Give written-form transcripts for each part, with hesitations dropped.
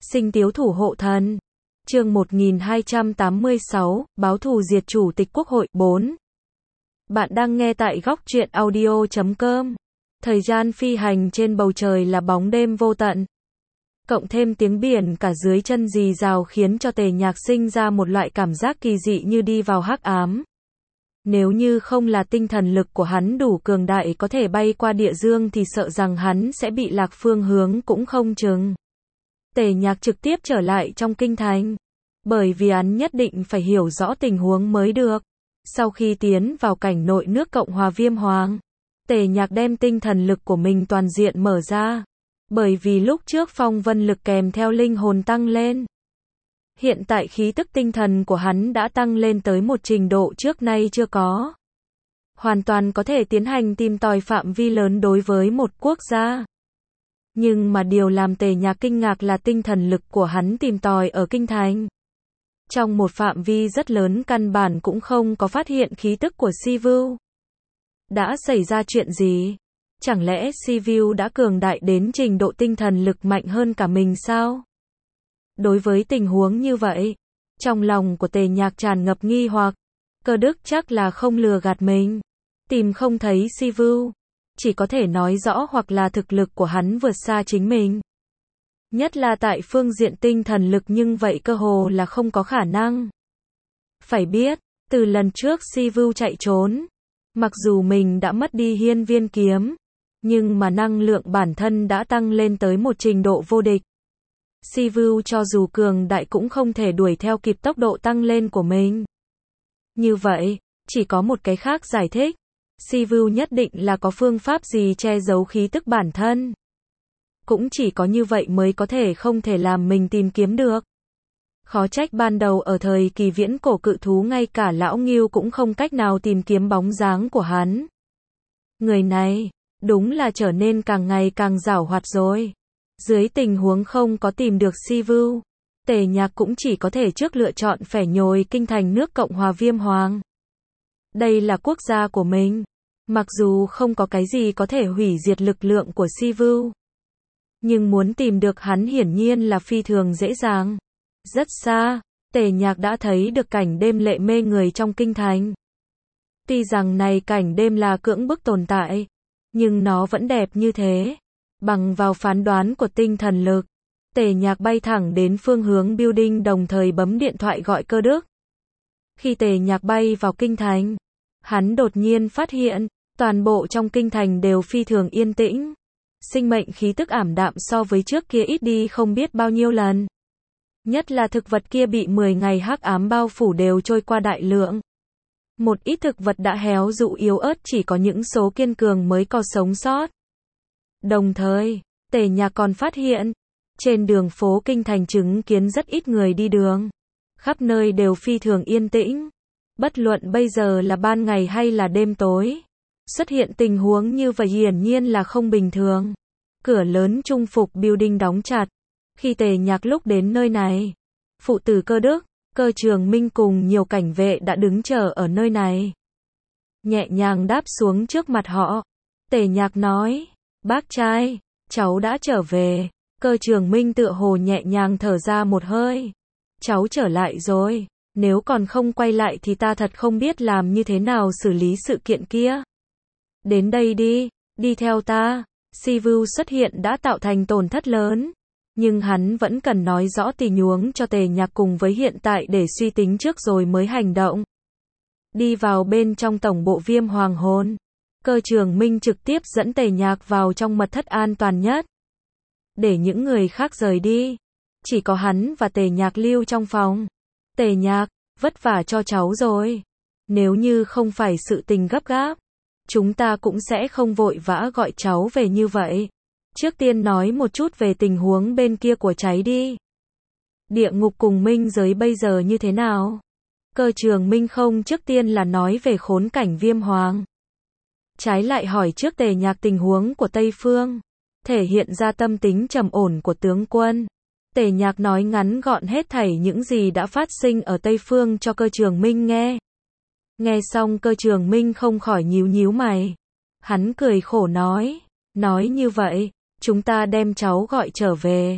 Sinh Tiếu Thủ Hộ Thần. Chương 1286, báo thù diệt Chủ tịch Quốc hội 4. Bạn đang nghe tại góc truyện audio.com. Thời gian phi hành trên bầu trời là bóng đêm vô tận. Cộng thêm tiếng biển cả dưới chân rì rào khiến cho Tề Nhạc sinh ra một loại cảm giác kỳ dị như đi vào hắc ám. Nếu như không là tinh thần lực của hắn đủ cường đại có thể bay qua địa dương thì sợ rằng hắn sẽ bị lạc phương hướng cũng không chừng. Tề Nhạc trực tiếp trở lại trong kinh thành. Bởi vì hắn nhất định phải hiểu rõ tình huống mới được. Sau khi tiến vào cảnh nội nước Cộng hòa Viêm Hoàng, Tề Nhạc đem tinh thần lực của mình toàn diện mở ra. Bởi vì lúc trước phong vân lực kèm theo linh hồn tăng lên. Hiện tại khí tức tinh thần của hắn đã tăng lên tới một trình độ trước nay chưa có. Hoàn toàn có thể tiến hành tìm tòi phạm vi lớn đối với một quốc gia. Nhưng mà điều làm Tề Nhạc kinh ngạc là tinh thần lực của hắn tìm tòi ở kinh thành. Trong một phạm vi rất lớn căn bản cũng không có phát hiện khí tức của Sivu. Đã xảy ra chuyện gì? Chẳng lẽ Sivu đã cường đại đến trình độ tinh thần lực mạnh hơn cả mình sao? Đối với tình huống như vậy, trong lòng của Tề Nhạc tràn ngập nghi hoặc. Cơ Đức chắc là không lừa gạt mình. Tìm không thấy Sivu. Chỉ có thể nói rõ hoặc là thực lực của hắn vượt xa chính mình. Nhất là tại phương diện tinh thần lực nhưng vậy cơ hồ là không có khả năng. Phải biết, từ lần trước Sivu chạy trốn, mặc dù mình đã mất đi hiên viên kiếm, nhưng mà năng lượng bản thân đã tăng lên tới một trình độ vô địch. Sivu cho dù cường đại cũng không thể đuổi theo kịp tốc độ tăng lên của mình. Như vậy, chỉ có một cái khác giải thích. Sivu nhất định là có phương pháp gì che giấu khí tức bản thân. Cũng chỉ có như vậy mới có thể không thể làm mình tìm kiếm được. Khó trách ban đầu ở thời kỳ viễn cổ cự thú ngay cả lão Ngưu cũng không cách nào tìm kiếm bóng dáng của hắn. Người này, đúng là trở nên càng ngày càng giảo hoạt rồi. Dưới tình huống không có tìm được Sivu, Tề Nhạc cũng chỉ có thể trước lựa chọn phẻ nhồi kinh thành nước Cộng hòa Viêm Hoàng. Đây là quốc gia của mình. Mặc dù không có cái gì có thể hủy diệt lực lượng của Sivu, nhưng muốn tìm được hắn hiển nhiên là phi thường dễ dàng. Rất xa, Tề Nhạc đã thấy được cảnh đêm lệ mê người trong kinh thành. Tuy rằng này cảnh đêm là cưỡng bức tồn tại, nhưng nó vẫn đẹp như thế. Bằng vào phán đoán của tinh thần lực, Tề Nhạc bay thẳng đến phương hướng building đồng thời bấm điện thoại gọi Cơ Đức. Khi Tề Nhạc bay vào kinh thành, hắn đột nhiên phát hiện, toàn bộ trong kinh thành đều phi thường yên tĩnh. Sinh mệnh khí tức ảm đạm so với trước kia ít đi không biết bao nhiêu lần. Nhất là thực vật kia bị 10 ngày hắc ám bao phủ đều trôi qua đại lượng. Một ít thực vật đã héo rũ yếu ớt chỉ có những số kiên cường mới có sống sót. Đồng thời, Tề Nhạc còn phát hiện, trên đường phố kinh thành chứng kiến rất ít người đi đường. Khắp nơi đều phi thường yên tĩnh. Bất luận bây giờ là ban ngày hay là đêm tối. Xuất hiện tình huống như vậy hiển nhiên là không bình thường. Cửa lớn trung phục building đóng chặt. Khi Tề Nhạc lúc đến nơi này, phụ tử Cơ Đức, Cơ Trường Minh cùng nhiều cảnh vệ đã đứng chờ ở nơi này. Nhẹ nhàng đáp xuống trước mặt họ. Tề Nhạc nói, bác trai, cháu đã trở về. Cơ Trường Minh tựa hồ nhẹ nhàng thở ra một hơi. Cháu trở lại rồi. Nếu còn không quay lại thì ta thật không biết làm như thế nào xử lý sự kiện kia. Đến đây đi, đi theo ta. Sivu xuất hiện đã tạo thành tổn thất lớn. Nhưng hắn vẫn cần nói rõ tình huống cho Tề Nhạc cùng với hiện tại để suy tính trước rồi mới hành động. Đi vào bên trong tổng bộ Viêm Hoàng hồn. Cơ Trường Minh trực tiếp dẫn Tề Nhạc vào trong mật thất an toàn nhất. Để những người khác rời đi. Chỉ có hắn và Tề Nhạc lưu trong phòng. Tề Nhạc, vất vả cho cháu rồi. Nếu như không phải sự tình gấp gáp, chúng ta cũng sẽ không vội vã gọi cháu về như vậy. Trước tiên nói một chút về tình huống bên kia của cháy đi. Địa ngục cùng minh giới bây giờ như thế nào? Cơ Trường Minh không trước tiên là nói về khốn cảnh Viêm Hoàng. Trái lại hỏi trước Tề Nhạc tình huống của Tây Phương. Thể hiện ra tâm tính trầm ổn của tướng quân. Tề Nhạc nói ngắn gọn hết thảy những gì đã phát sinh ở Tây Phương cho Cơ Trường Minh nghe. Nghe xong Cơ Trường Minh không khỏi nhíu nhíu mày. Hắn cười khổ nói như vậy, chúng ta đem cháu gọi trở về.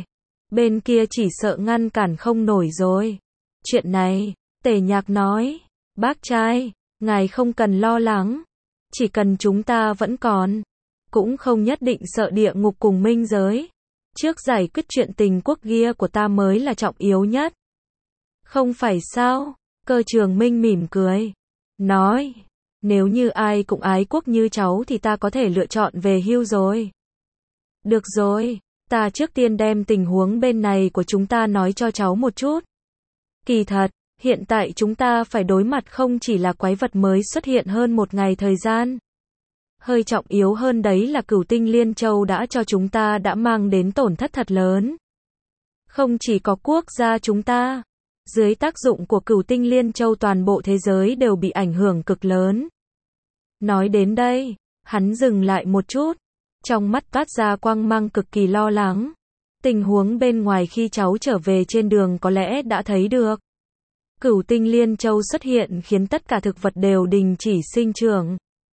Bên kia chỉ sợ ngăn cản không nổi rồi. Chuyện này, Tề Nhạc nói, bác trai, ngài không cần lo lắng. Chỉ cần chúng ta vẫn còn, cũng không nhất định sợ địa ngục cùng minh giới. Trước giải quyết chuyện tình quốc kia của ta mới là trọng yếu nhất. Không phải sao? Cơ Trường Minh mỉm cười, nói, nếu như ai cũng ái quốc như cháu thì ta có thể lựa chọn về hưu rồi. Được rồi, ta trước tiên đem tình huống bên này của chúng ta nói cho cháu một chút. Kỳ thật, hiện tại chúng ta phải đối mặt không chỉ là quái vật mới xuất hiện hơn một ngày thời gian. Hơi trọng yếu hơn đấy là Cửu Tinh Liên Châu đã cho chúng ta đã mang đến tổn thất thật lớn. Không chỉ có quốc gia chúng ta, dưới tác dụng của Cửu Tinh Liên Châu toàn bộ thế giới đều bị ảnh hưởng cực lớn. Nói đến đây, hắn dừng lại một chút, trong mắt toát ra quang mang cực kỳ lo lắng. Tình huống bên ngoài khi cháu trở về trên đường có lẽ đã thấy được. Cửu Tinh Liên Châu xuất hiện khiến tất cả thực vật đều đình chỉ sinh trưởng.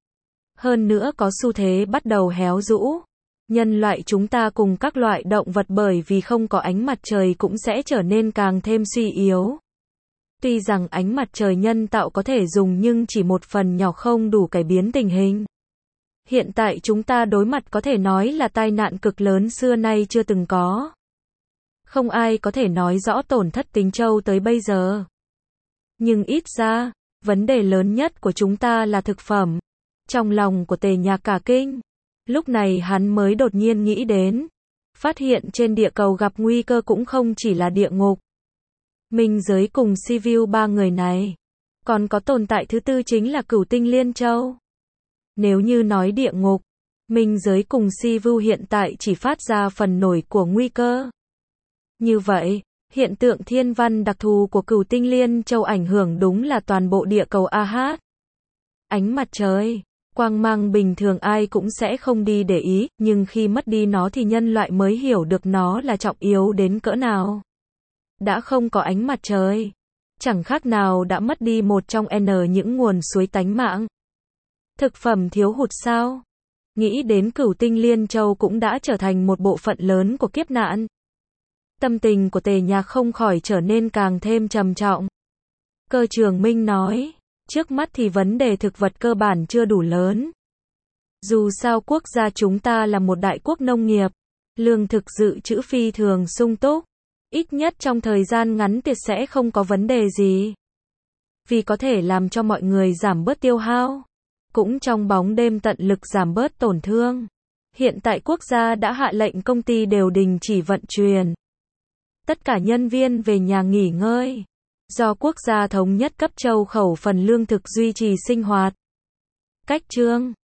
Hơn nữa có xu thế bắt đầu héo rũ. Nhân loại chúng ta cùng các loại động vật bởi vì không có ánh mặt trời cũng sẽ trở nên càng thêm suy yếu. Tuy rằng ánh mặt trời nhân tạo có thể dùng nhưng chỉ một phần nhỏ không đủ cải biến tình hình. Hiện tại chúng ta đối mặt có thể nói là tai nạn cực lớn xưa nay chưa từng có. Không ai có thể nói rõ tổn thất tính châu tới bây giờ. Nhưng ít ra, vấn đề lớn nhất của chúng ta là thực phẩm. Trong lòng của Tề Nhạc cả kinh. Lúc này hắn mới đột nhiên nghĩ đến. Phát hiện trên địa cầu gặp nguy cơ cũng không chỉ là địa ngục. Minh giới cùng Sivu ba người này. Còn có tồn tại thứ tư chính là Cửu Tinh Liên Châu. Nếu như nói địa ngục, Minh giới cùng Sivu hiện tại chỉ phát ra phần nổi của nguy cơ. Như vậy, hiện tượng thiên văn đặc thù của Cửu Tinh Liên Châu ảnh hưởng đúng là toàn bộ địa cầu AH. Ánh mặt trời, quang mang bình thường ai cũng sẽ không đi để ý, nhưng khi mất đi nó thì nhân loại mới hiểu được nó là trọng yếu đến cỡ nào. Đã không có ánh mặt trời, chẳng khác nào đã mất đi một trong N những nguồn suối tánh mạng. Thực phẩm thiếu hụt sao? Nghĩ đến Cửu Tinh Liên Châu cũng đã trở thành một bộ phận lớn của kiếp nạn. Tâm tình của Tề Nhạc không khỏi trở nên càng thêm trầm trọng. Cơ Trường Minh nói, trước mắt thì vấn đề thực vật cơ bản chưa đủ lớn. Dù sao quốc gia chúng ta là một đại quốc nông nghiệp, lương thực dự trữ phi thường sung túc. Ít nhất trong thời gian ngắn tiệt sẽ không có vấn đề gì. Vì có thể làm cho mọi người giảm bớt tiêu hao. Cũng trong bóng đêm tận lực giảm bớt tổn thương. Hiện tại quốc gia đã hạ lệnh công ty đều đình chỉ vận chuyển. Tất cả nhân viên về nhà nghỉ ngơi. Do quốc gia thống nhất cấp châu khẩu phần lương thực duy trì sinh hoạt. Cách chương